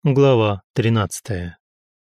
Глава 13.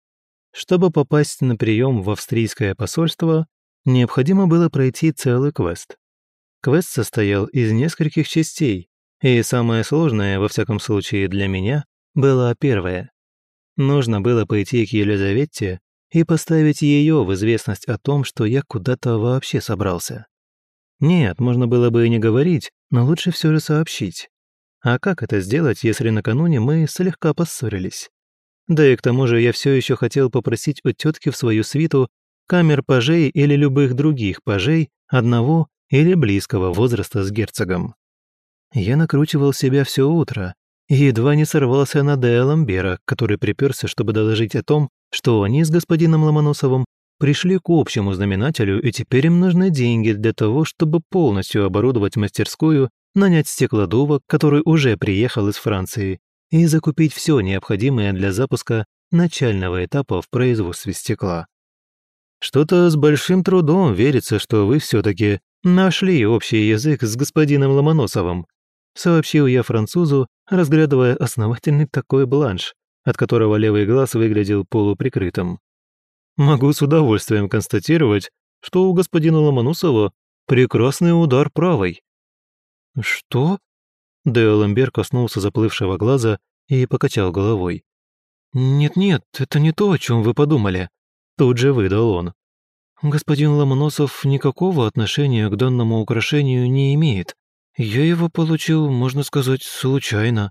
Чтобы попасть на прием в австрийское посольство, необходимо было пройти целый квест. Квест состоял из нескольких частей, и самое сложное, во всяком случае для меня, была первая. Нужно было пойти к Елизавете и поставить ее в известность о том, что я куда-то вообще собрался. Нет, можно было бы и не говорить, но лучше все же сообщить. А как это сделать, если накануне мы слегка поссорились? Да и к тому же я все еще хотел попросить у тетки в свою свиту камер-пажей или любых других пажей одного или близкого возраста с герцогом. Я накручивал себя все утро и едва не сорвался на Де Ламбера, который приперся, чтобы доложить о том, что они с господином Ломоносовым пришли к общему знаменателю, и теперь им нужны деньги для того, чтобы полностью оборудовать мастерскую, нанять стеклодува, который уже приехал из Франции, и закупить все необходимое для запуска начального этапа в производстве стекла. Что-то с большим трудом верится, что вы все-таки нашли общий язык с господином Ломоносовым, сообщил я французу, разглядывая основательный такой бланш, от которого левый глаз выглядел полуприкрытым. Могу с удовольствием констатировать, что у господина Ломоносова прекрасный удар правой. «Что?» Де Ламбер коснулся заплывшего глаза и покачал головой. «Нет-нет, это не то, о чем вы подумали», — тут же выдал он. «Господин Ломоносов никакого отношения к данному украшению не имеет. Я его получил, можно сказать, случайно».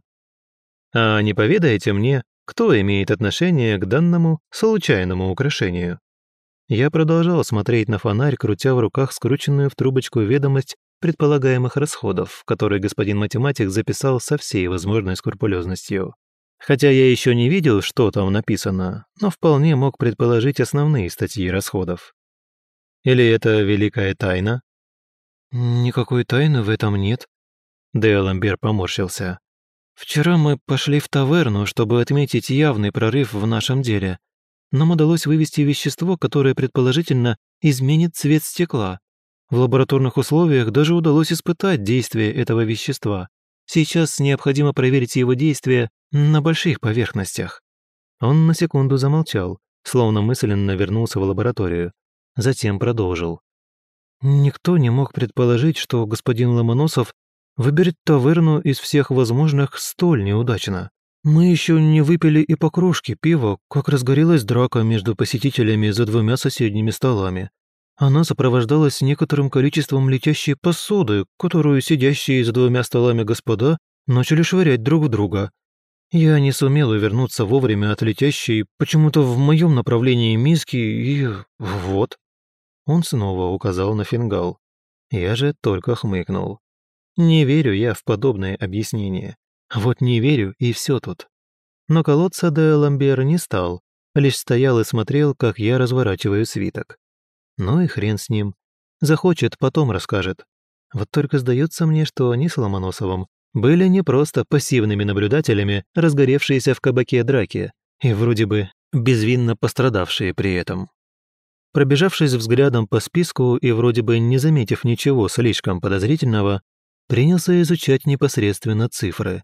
«А не поведаете мне, кто имеет отношение к данному случайному украшению?» Я продолжал смотреть на фонарь, крутя в руках скрученную в трубочку ведомость предполагаемых расходов, которые господин математик записал со всей возможной скрупулезностью. Хотя я еще не видел, что там написано, но вполне мог предположить основные статьи расходов. Или это великая тайна? «Никакой тайны в этом нет», — Де Ламбер поморщился. «Вчера мы пошли в таверну, чтобы отметить явный прорыв в нашем деле. Нам удалось вывести вещество, которое предположительно изменит цвет стекла. В лабораторных условиях даже удалось испытать действие этого вещества. Сейчас необходимо проверить его действие на больших поверхностях». Он на секунду замолчал, словно мысленно вернулся в лабораторию. Затем продолжил. «Никто не мог предположить, что господин Ломоносов выберет таверну из всех возможных столь неудачно. Мы еще не выпили и по кружке пива, как разгорелась драка между посетителями за двумя соседними столами. Она сопровождалась некоторым количеством летящей посуды, которую сидящие за двумя столами господа начали швырять друг в друга. Я не сумел увернуться вовремя от летящей почему-то в моем направлении миски, и вот». Он снова указал на фингал. Я же только хмыкнул. Не верю я в подобное объяснение. Вот не верю, и все тут. Но колоться Де Ламбер не стал, лишь стоял и смотрел, как я разворачиваю свиток. Ну и хрен с ним. Захочет, потом расскажет. Вот только сдается мне, что они с Ломоносовым были не просто пассивными наблюдателями, разгоревшиеся в кабаке драки, и вроде бы безвинно пострадавшие при этом. Пробежавшись взглядом по списку и вроде бы не заметив ничего слишком подозрительного, принялся изучать непосредственно цифры.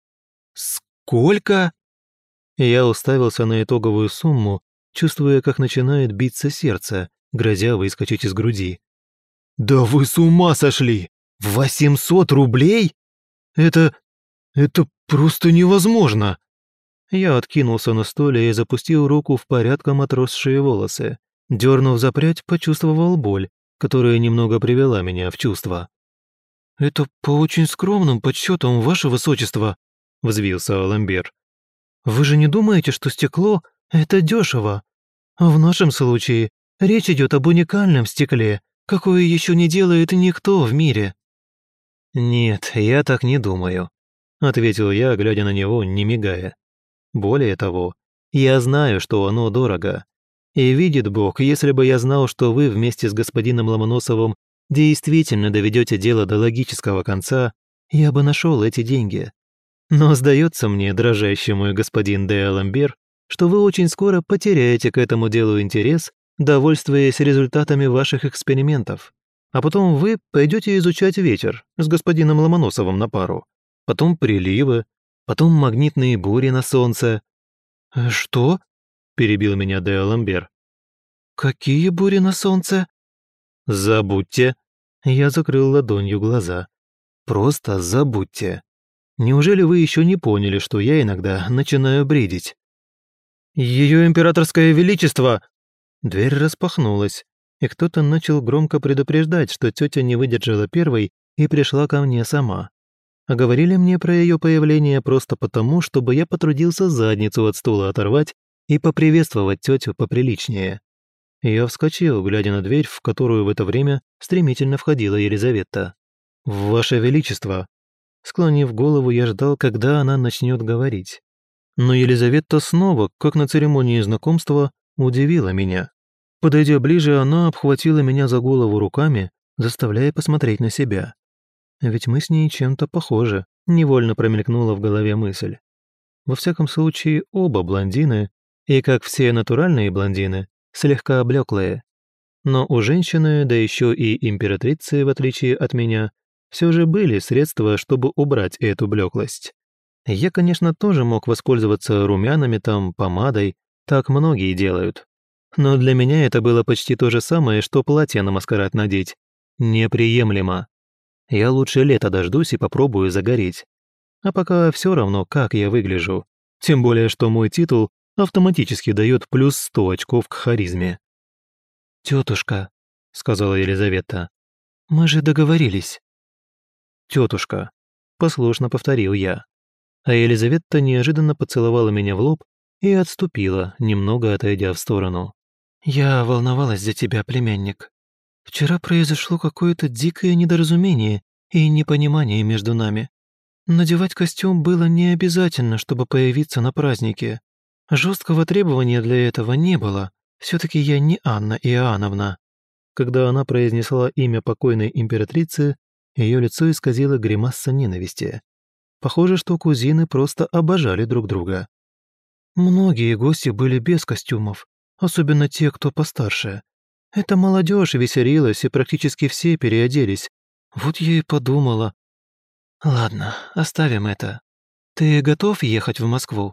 «Сколько?» Я уставился на итоговую сумму, чувствуя, как начинает биться сердце, грозя выскочить из груди. «Да вы с ума сошли! 800 рублей? Это просто невозможно!» Я откинулся на стуле и запустил руку в порядком отросшие волосы. Дернув за прядь, почувствовал боль, которая немного привела меня в чувство. «Это по очень скромным подсчетам, ваше высочество», — взвился Ламбер. «Вы же не думаете, что стекло — это дешево? В нашем случае речь идет об уникальном стекле, какое еще не делает никто в мире». «Нет, я так не думаю», — ответил я, глядя на него, не мигая. «Более того, я знаю, что оно дорого. И видит Бог, если бы я знал, что вы вместе с господином Ломоносовым действительно доведете дело до логического конца, я бы нашел эти деньги. Но сдается мне, дрожащий мой господин де Ламбер, что вы очень скоро потеряете к этому делу интерес, довольствуясь результатами ваших экспериментов. А потом вы пойдете изучать ветер с господином Ломоносовым на пару, потом приливы, потом магнитные бури на солнце. «Что?» – перебил меня де Аламбер. «Какие бури на солнце?» «Забудьте!» Я закрыл ладонью глаза. «Просто забудьте. Неужели вы еще не поняли, что я иногда начинаю бредить?» «Ее императорское величество!» Дверь распахнулась, и кто-то начал громко предупреждать, что тетя не выдержала первой и пришла ко мне сама. А говорили мне про ее появление просто потому, чтобы я потрудился задницу от стула оторвать и поприветствовать тетю поприличнее. Я вскочил, глядя на дверь, в которую в это время стремительно входила Елизавета. «Ваше Величество!» Склонив голову, я ждал, когда она начнет говорить. Но Елизавета снова, как на церемонии знакомства, удивила меня. Подойдя ближе, она обхватила меня за голову руками, заставляя посмотреть на себя. Ведь мы с ней чем-то похожи, невольно промелькнула в голове мысль. Во всяком случае, оба блондины, и, как все натуральные блондины, слегка облеклые. Но у женщины, да еще и императрицы, в отличие от меня, все же были средства, чтобы убрать эту блеклость. Я, конечно, тоже мог воспользоваться румянами там, помадой, так многие делают. Но для меня это было почти то же самое, что платье на маскарад надеть. Неприемлемо. Я лучше лета дождусь и попробую загореть. А пока все равно, как я выгляжу. Тем более, что мой титул автоматически дает плюс 100 очков к харизме. «Тетушка», — сказала Елизавета, — «мы же договорились». «Тетушка», — послушно повторил я. А Елизавета неожиданно поцеловала меня в лоб и отступила, немного отойдя в сторону. «Я волновалась за тебя, племянник. Вчера произошло какое-то дикое недоразумение и непонимание между нами. Надевать костюм было не обязательно, чтобы появиться на празднике. Жесткого требования для этого не было. Все-таки я не Анна Иоанновна». Когда она произнесла имя покойной императрицы, ее лицо исказило гримаса ненависти. Похоже, что кузины просто обожали друг друга. Многие гости были без костюмов, особенно те, кто постарше. Эта молодежь веселилась, и практически все переоделись. Вот я и подумала. Ладно, оставим это. Ты готов ехать в Москву?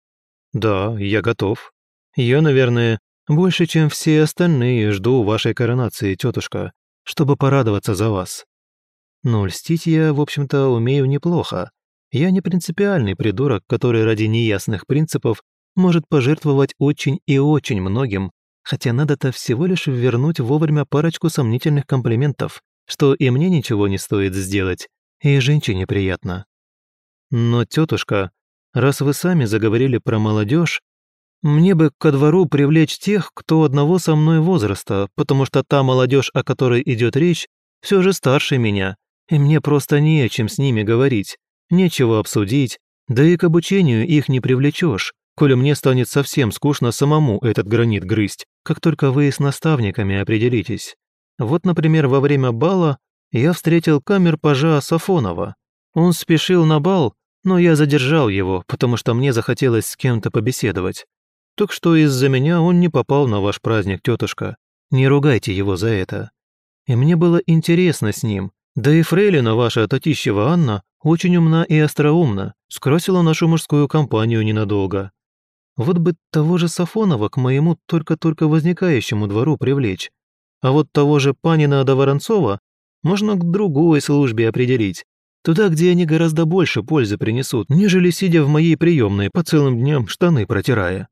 Да, я готов. Я, наверное, больше, чем все остальные, жду вашей коронации, тетушка, чтобы порадоваться за вас. Но льстить я, в общем-то, умею неплохо. Я не принципиальный придурок, который ради неясных принципов может пожертвовать очень и очень многим, хотя надо-то всего лишь вернуть вовремя парочку сомнительных комплиментов, что и мне ничего не стоит сделать, и женщине приятно. Но, тетушка, раз вы сами заговорили про молодежь, мне бы ко двору привлечь тех, кто одного со мной возраста, потому что та молодежь, о которой идет речь, все же старше меня, и мне просто не о чем с ними говорить, нечего обсудить, да и к обучению их не привлечешь, коли мне станет совсем скучно самому этот гранит грызть, как только вы с наставниками определитесь. Вот, например, во время бала я встретил камер-пажа Сафонова. Он спешил на бал, но я задержал его, потому что мне захотелось с кем-то побеседовать. Так что из-за меня он не попал на ваш праздник, тетушка. Не ругайте его за это. И мне было интересно с ним. Да и фрейлина ваша Татищева Анна очень умна и остроумна, скрасила нашу мужскую компанию ненадолго. Вот бы того же Сафонова к моему только-только возникающему двору привлечь. А вот того же Панина до Воронцова можно к другой службе определить. Туда, где они гораздо больше пользы принесут, нежели сидя в моей приемной по целым дням штаны протирая.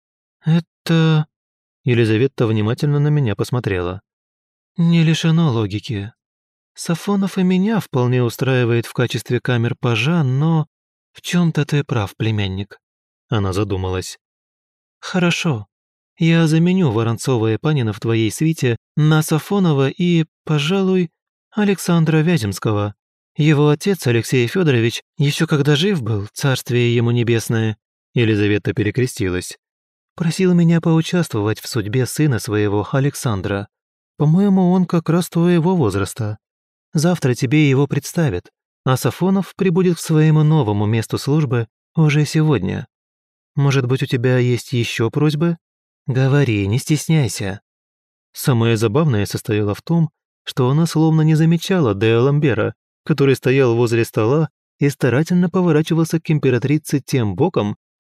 «Это...» Елизавета внимательно на меня посмотрела. «Не лишено логики. Сафонов и меня вполне устраивает в качестве камер-пажа, но в чем-то ты прав, племянник». Она задумалась. «Хорошо. Я заменю Воронцова и Панина в твоей свите на Сафонова и, пожалуй, Александра Вяземского. Его отец, Алексей Федорович, еще когда жив был, царствие ему небесное». Елизавета перекрестилась. «Просил меня поучаствовать в судьбе сына своего Александра. По-моему, он как раз твоего возраста. Завтра тебе его представят, а Сафонов прибудет к своему новому месту службы уже сегодня. Может быть, у тебя есть еще просьбы? Говори, не стесняйся». Самое забавное состояло в том, что она словно не замечала де Аламбера, который стоял возле стола и старательно поворачивался к императрице тем боком,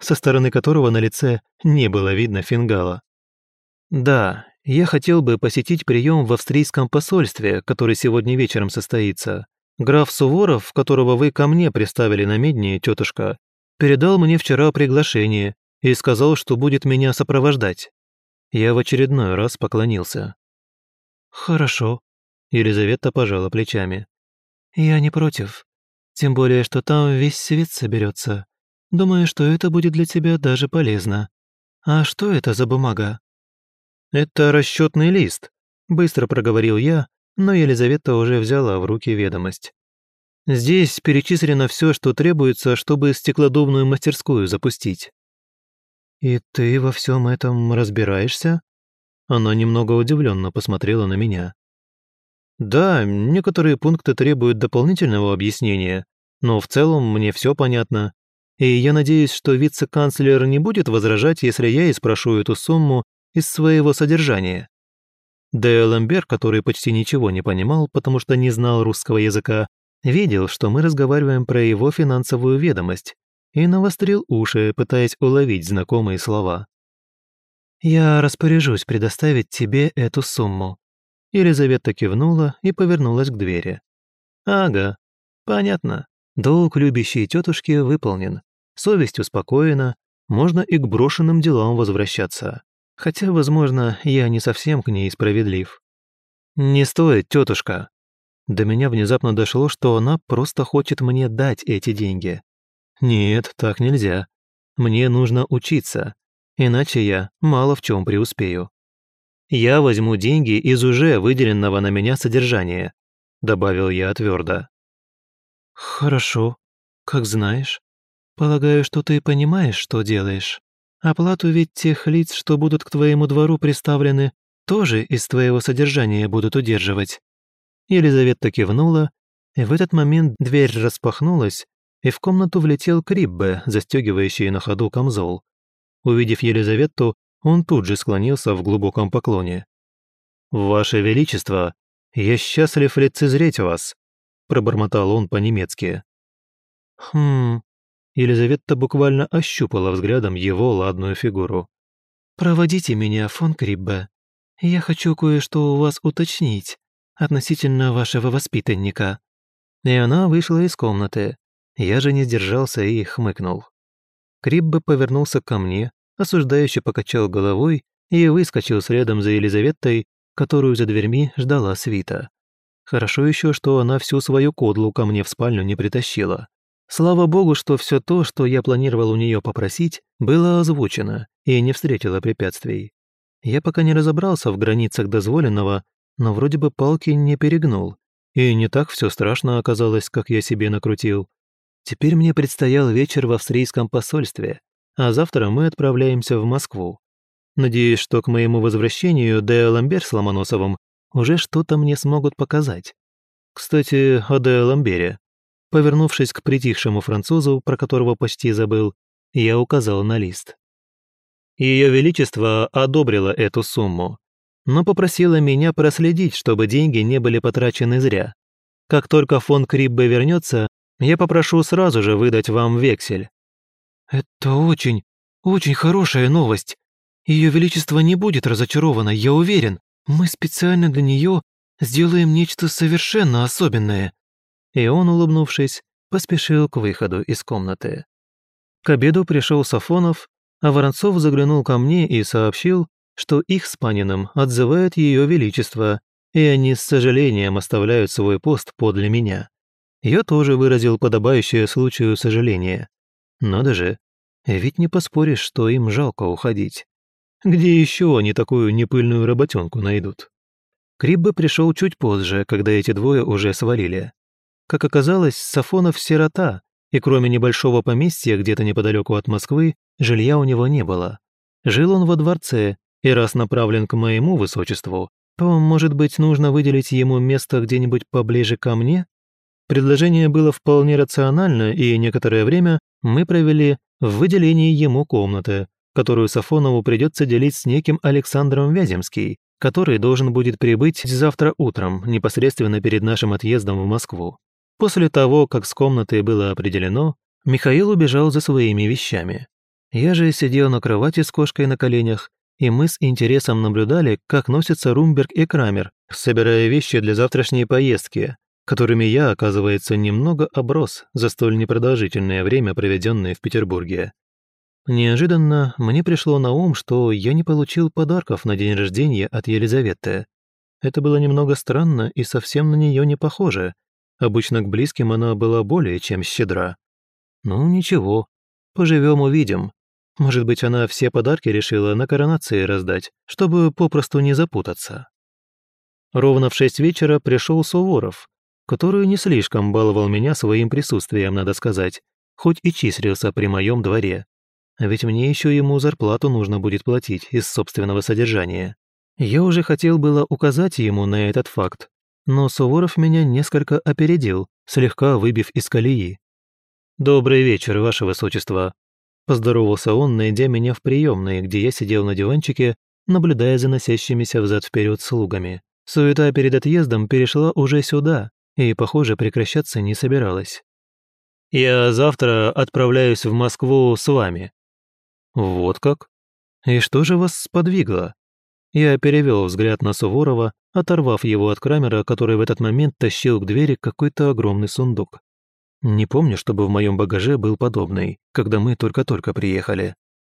со стороны которого на лице не было видно фингала. «Да, я хотел бы посетить прием в австрийском посольстве, который сегодня вечером состоится. Граф Суворов, которого вы ко мне приставили на медне, тетушка, передал мне вчера приглашение и сказал, что будет меня сопровождать». Я в очередной раз поклонился. «Хорошо», — Елизавета пожала плечами. «Я не против. Тем более, что там весь свет соберется. Думаю, что это будет для тебя даже полезно. А что это за бумага?» «Это расчетный лист», — быстро проговорил я, но Елизавета уже взяла в руки ведомость. «Здесь перечислено все, что требуется, чтобы стеклодувную мастерскую запустить». «И ты во всем этом разбираешься?» Она немного удивленно посмотрела на меня. «Да, некоторые пункты требуют дополнительного объяснения, но в целом мне все понятно. И я надеюсь, что вице-канцлер не будет возражать, если я и спрошу эту сумму из своего содержания». Де Ламбер, который почти ничего не понимал, потому что не знал русского языка, видел, что мы разговариваем про его финансовую ведомость, и навострил уши, пытаясь уловить знакомые слова. «Я распоряжусь предоставить тебе эту сумму». Елизавета кивнула и повернулась к двери. «Ага, понятно. Долг любящей тетушки выполнен. Совесть успокоена, можно и к брошенным делам возвращаться. Хотя, возможно, я не совсем к ней справедлив». «Не стоит, тетушка». До меня внезапно дошло, что она просто хочет мне дать эти деньги. Нет, так нельзя. Мне нужно учиться, иначе я мало в чем преуспею. «Я возьму деньги из уже выделенного на меня содержания», добавил я твердо. «Хорошо, как знаешь. Полагаю, что ты понимаешь, что делаешь. Оплату ведь тех лиц, что будут к твоему двору приставлены, тоже из твоего содержания будут удерживать». Елизавета кивнула, и в этот момент дверь распахнулась, и в комнату влетел Криббе, застегивающий на ходу камзол. Увидев Елизавету, он тут же склонился в глубоком поклоне. «Ваше Величество, я счастлив лицезреть вас», – пробормотал он по-немецки. Елизавета буквально ощупала взглядом его ладную фигуру. «Проводите меня, фон Криббе. Я хочу кое-что у вас уточнить относительно вашего воспитанника». И она вышла из комнаты. Я же не сдержался и хмыкнул. Криббе повернулся ко мне, осуждающе покачал головой и выскочил следом за Елизаветой, которую за дверьми ждала свита. Хорошо еще, что она всю свою кодлу ко мне в спальню не притащила. Слава богу, что все то, что я планировал у нее попросить, было озвучено и не встретило препятствий. Я пока не разобрался в границах дозволенного, но вроде бы палки не перегнул, и не так все страшно оказалось, как я себе накрутил. Теперь мне предстоял вечер в австрийском посольстве, а завтра мы отправляемся в Москву. Надеюсь, что к моему возвращению Де Ламбер с Ломоносовым уже что-то мне смогут показать. Кстати, о Де Ламбере. Повернувшись к притихшему французу, про которого почти забыл, я указал на лист. Ее Величество одобрило эту сумму, но попросила меня проследить, чтобы деньги не были потрачены зря. Как только фон Криббе вернется, я попрошу сразу же выдать вам вексель». «Это очень, очень хорошая новость. Ее Величество не будет разочаровано, я уверен. Мы специально для нее сделаем нечто совершенно особенное». И он, улыбнувшись, поспешил к выходу из комнаты. К обеду пришел Сафонов, а Воронцов заглянул ко мне и сообщил, что их с Паниным отзывает Ее Величество, и они с сожалением оставляют свой пост подле меня. Я тоже выразил подобающее случаю сожаление. Надо же, ведь не поспоришь, что им жалко уходить. Где еще они такую непыльную работенку найдут? Криббе пришел чуть позже, когда эти двое уже свалили. Как оказалось, Сафонов сирота, и кроме небольшого поместья где-то неподалеку от Москвы, жилья у него не было. Жил он во дворце, и раз направлен к моему высочеству, то, может быть, нужно выделить ему место где-нибудь поближе ко мне? Предложение было вполне рационально, и некоторое время мы провели в выделении ему комнаты, которую Сафонову придется делить с неким Александром Вяземский, который должен будет прибыть завтра утром, непосредственно перед нашим отъездом в Москву. После того, как с комнатой было определено, Михаил убежал за своими вещами. Я же сидел на кровати с кошкой на коленях, и мы с интересом наблюдали, как носятся Румберг и Крамер, собирая вещи для завтрашней поездки, которыми я, оказывается, немного оброс за столь непродолжительное время, проведенное в Петербурге. Неожиданно мне пришло на ум, что я не получил подарков на день рождения от Елизаветы. Это было немного странно и совсем на нее не похоже. Обычно к близким она была более чем щедра. Ну ничего, поживем увидим. Может быть, она все подарки решила на коронации раздать, чтобы попросту не запутаться. Ровно в 6 вечера пришел Суворов, который не слишком баловал меня своим присутствием, надо сказать, хоть и числился при моем дворе. А ведь мне еще ему зарплату нужно будет платить из собственного содержания. Я уже хотел было указать ему на этот факт, но Суворов меня несколько опередил, слегка выбив из колеи. «Добрый вечер, Ваше Высочество», – поздоровался он, найдя меня в приемной, где я сидел на диванчике, наблюдая за носящимися взад-вперед слугами. Суета перед отъездом перешла уже сюда и, похоже, прекращаться не собиралась. «Я завтра отправляюсь в Москву с вами». «Вот как? И что же вас сподвигло?» Я перевел взгляд на Суворова, оторвав его от Крамера, который в этот момент тащил к двери какой-то огромный сундук. Не помню, чтобы в моем багаже был подобный, когда мы только-только приехали.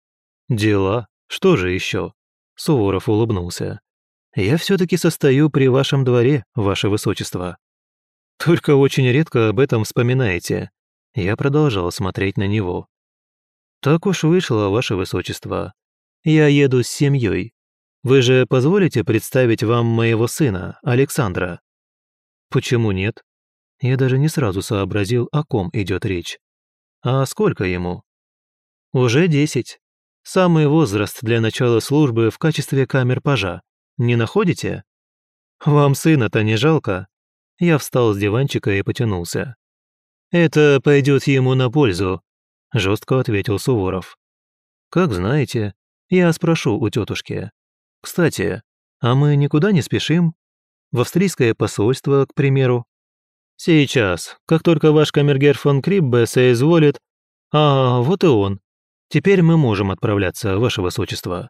«Дела? Что же еще?» Суворов улыбнулся. «Я все-таки состою при вашем дворе, ваше высочество». «Только очень редко об этом вспоминаете». Я продолжал смотреть на него. «Так уж вышло, ваше высочество. Я еду с семьей. Вы же позволите представить вам моего сына, Александра?» «Почему нет?» Я даже не сразу сообразил, о ком идет речь. «А сколько ему?» «Уже 10. Самый возраст для начала службы в качестве камер-пажа. Не находите?» «Вам сына-то не жалко?» Я встал с диванчика и потянулся. «Это пойдет ему на пользу», – жестко ответил Суворов. «Как знаете, я спрошу у тетушки. Кстати, а мы никуда не спешим? В австрийское посольство, к примеру?» «Сейчас, как только ваш камергер фон Криббе соизволит...» «А, вот и он. Теперь мы можем отправляться, ваше высочество».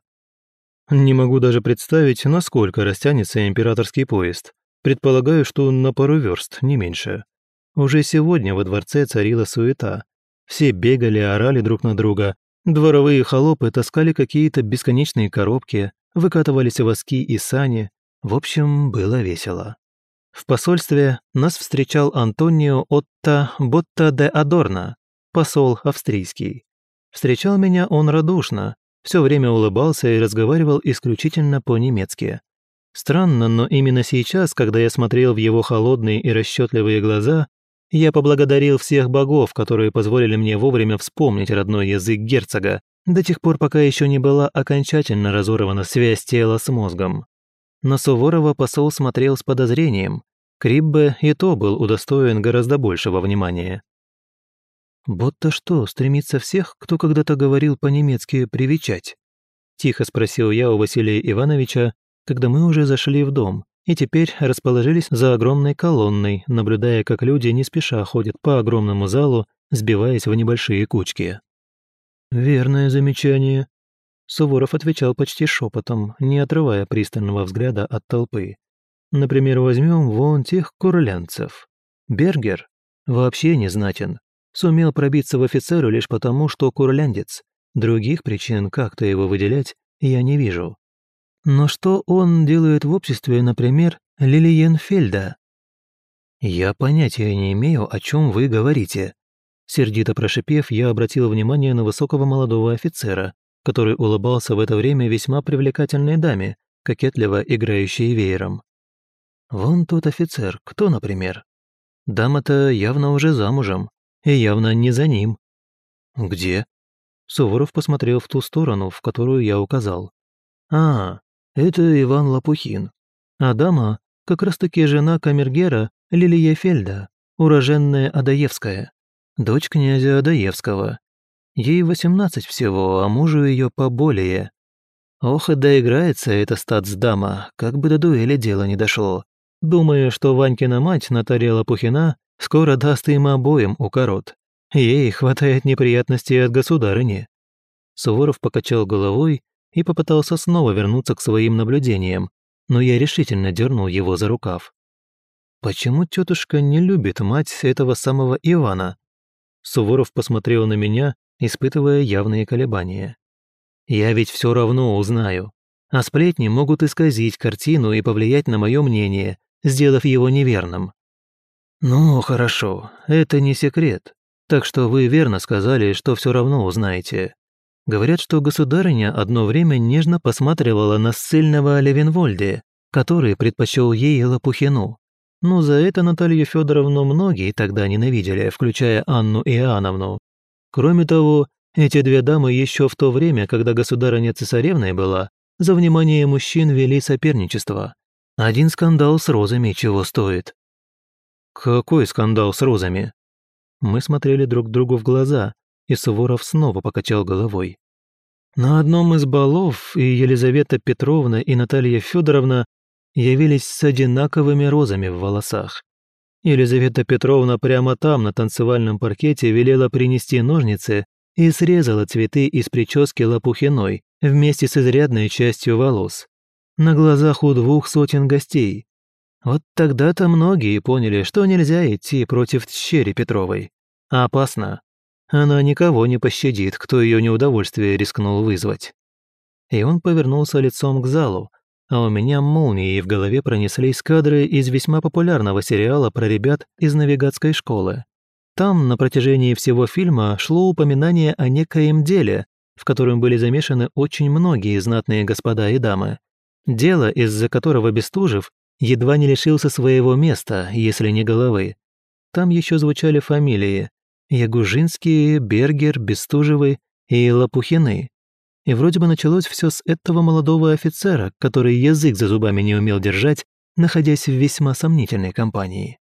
Не могу даже представить, насколько растянется императорский поезд. Предполагаю, что на пару верст, не меньше. Уже сегодня во дворце царила суета. Все бегали, орали друг на друга. Дворовые холопы таскали какие-то бесконечные коробки, выкатывались воски и сани. В общем, было весело. В посольстве нас встречал Антонио Отто Ботта де Адорно, посол австрийский. Встречал меня он радушно, все время улыбался и разговаривал исключительно по-немецки. Странно, но именно сейчас, когда я смотрел в его холодные и расчетливые глаза, я поблагодарил всех богов, которые позволили мне вовремя вспомнить родной язык герцога, до тех пор, пока еще не была окончательно разорвана связь тела с мозгом. На Суворова посол смотрел с подозрением. Криббе и то был удостоен гораздо большего внимания. «Будто что, стремится всех, кто когда-то говорил по-немецки, привечать?» Тихо спросил я у Василия Ивановича, когда мы уже зашли в дом и теперь расположились за огромной колонной, наблюдая, как люди не спеша ходят по огромному залу, сбиваясь в небольшие кучки. «Верное замечание», — Суворов отвечал почти шепотом, не отрывая пристального взгляда от толпы. «Например, возьмем вон тех курлянцев. Бергер вообще не знатен. Сумел пробиться в офицеры лишь потому, что курляндец. Других причин как-то его выделять я не вижу. Но что он делает в обществе, например, Лилиенфельда?» «Я понятия не имею, о чем вы говорите». Сердито прошипев, я обратил внимание на высокого молодого офицера, который улыбался в это время весьма привлекательной даме, кокетливо играющей веером. «Вон тот офицер, кто, например? Дама-то явно уже замужем, и явно не за ним». «Где?» Суворов посмотрел в ту сторону, в которую я указал. «А, это Иван Лопухин. А дама как раз-таки жена камергера Лилия Фельда, уроженная Адаевская, дочь князя Адаевского. Ей 18 всего, а мужу ее поболее. Ох, и доиграется эта статсдама, как бы до дуэли дело не дошло. Думаю, что Ванькина мать, Наталья Лопухина, скоро даст им обоим укорот. Ей хватает неприятностей от государыни». Суворов покачал головой и попытался снова вернуться к своим наблюдениям, но я решительно дернул его за рукав. «Почему тетушка не любит мать этого самого Ивана?» Суворов посмотрел на меня, испытывая явные колебания. «Я ведь все равно узнаю, а сплетни могут исказить картину и повлиять на мое мнение, сделав его неверным». «Ну, хорошо, это не секрет, так что вы верно сказали, что все равно узнаете. Говорят, что государыня одно время нежно посматривала на ссыльного Левенвольде, который предпочел ей Лопухину. Но за это Наталью Федоровну многие тогда ненавидели, включая Анну Иоанновну. Кроме того, эти две дамы еще в то время, когда государыня цесаревной была, за внимание мужчин вели соперничество. Один скандал с розами чего стоит». «Какой скандал с розами?» Мы смотрели друг другу в глаза, и Суворов снова покачал головой. На одном из балов и Елизавета Петровна, и Наталья Федоровна явились с одинаковыми розами в волосах. Елизавета Петровна прямо там, на танцевальном паркете, велела принести ножницы и срезала цветы из прически Лопухиной вместе с изрядной частью волос. На глазах у 200 гостей. Вот тогда-то многие поняли, что нельзя идти против Тщери Петровой. Опасно. Она никого не пощадит, кто ее неудовольствие рискнул вызвать. И он повернулся лицом к залу, а у меня молнией в голове пронеслись кадры из весьма популярного сериала про ребят из навигатской школы. Там на протяжении всего фильма шло упоминание о некоем деле, в котором были замешаны очень многие знатные господа и дамы. Дело, из-за которого Бестужев едва не лишился своего места, если не головы. Там еще звучали фамилии Ягужинские, Бергер, Бестужевы и Лопухины. И вроде бы началось все с этого молодого офицера, который язык за зубами не умел держать, находясь в весьма сомнительной компании.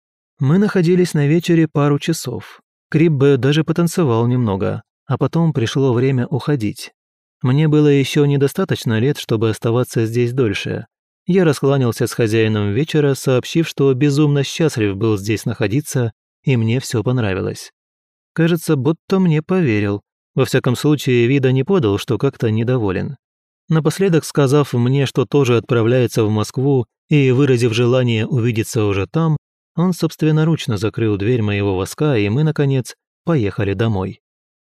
Мы находились на вечере пару часов. Криббе даже потанцевал немного, а потом пришло время уходить. Мне было еще недостаточно лет, чтобы оставаться здесь дольше. Я раскланялся с хозяином вечера, сообщив, что безумно счастлив был здесь находиться, и мне все понравилось. Кажется, будто мне поверил. Во всяком случае, вида не подал, что как-то недоволен. Напоследок сказав мне, что тоже отправляется в Москву, и выразив желание увидеться уже там, он собственноручно закрыл дверь моего воска, и мы, наконец, поехали домой.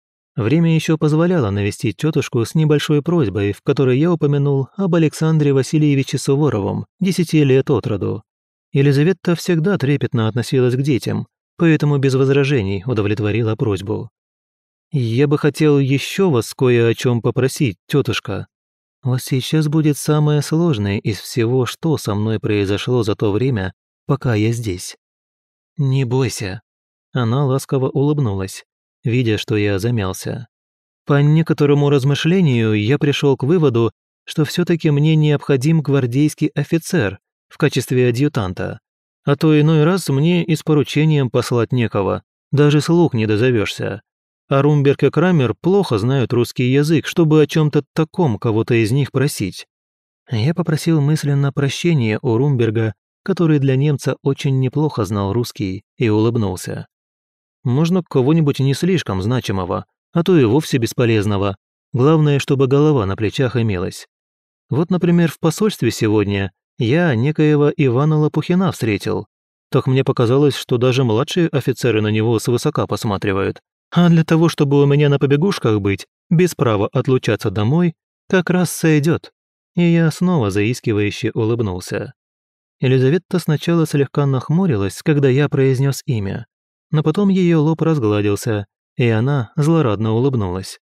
Время еще позволяло навестить тетушку с небольшой просьбой, в которой я упомянул об Александре Васильевиче Суворовом, 10 лет от роду. Елизавета всегда трепетно относилась к детям, поэтому без возражений удовлетворила просьбу. «Я бы хотел еще вас кое о чем попросить, тетушка. Вот сейчас будет самое сложное из всего, что со мной произошло за то время, пока я здесь. Не бойся». Она ласково улыбнулась, видя, что я замялся. По некоторому размышлению я пришел к выводу, что все-таки мне необходим гвардейский офицер в качестве адъютанта. А то иной раз мне и с поручением послать некого, даже слуг не дозовешься. А Румберг и Крамер плохо знают русский язык, чтобы о чем-то таком кого-то из них просить. Я попросил мысленно прощения у Румберга, который для немца очень неплохо знал русский, и улыбнулся. Можно кого-нибудь не слишком значимого, а то и вовсе бесполезного. Главное, чтобы голова на плечах имелась. Вот, например, в посольстве сегодня я некоего Ивана Лопухина встретил. Так мне показалось, что даже младшие офицеры на него свысока посматривают. А для того, чтобы у меня на побегушках быть, без права отлучаться домой, как раз сойдет. И я снова заискивающе улыбнулся. Елизавета сначала слегка нахмурилась, когда я произнес имя, но потом ее лоб разгладился, и она злорадно улыбнулась.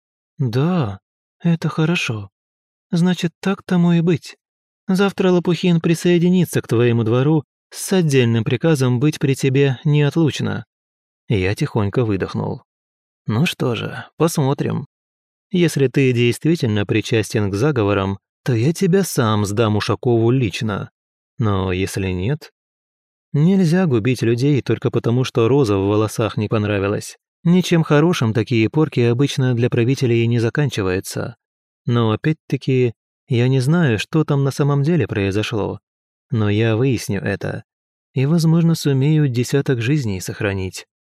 «Да, это хорошо. Значит, так тому и быть. Завтра Лопухин присоединится к твоему двору с отдельным приказом быть при тебе неотлучно». Я тихонько выдохнул. «Ну что же, посмотрим. Если ты действительно причастен к заговорам, то я тебя сам сдам Ушакову лично. Но если нет...» Нельзя губить людей только потому, что роза в волосах не понравилась. Ничем хорошим такие порки обычно для правителей не заканчиваются. Но опять-таки, я не знаю, что там на самом деле произошло. Но я выясню это. И, возможно, сумею 10 жизней сохранить.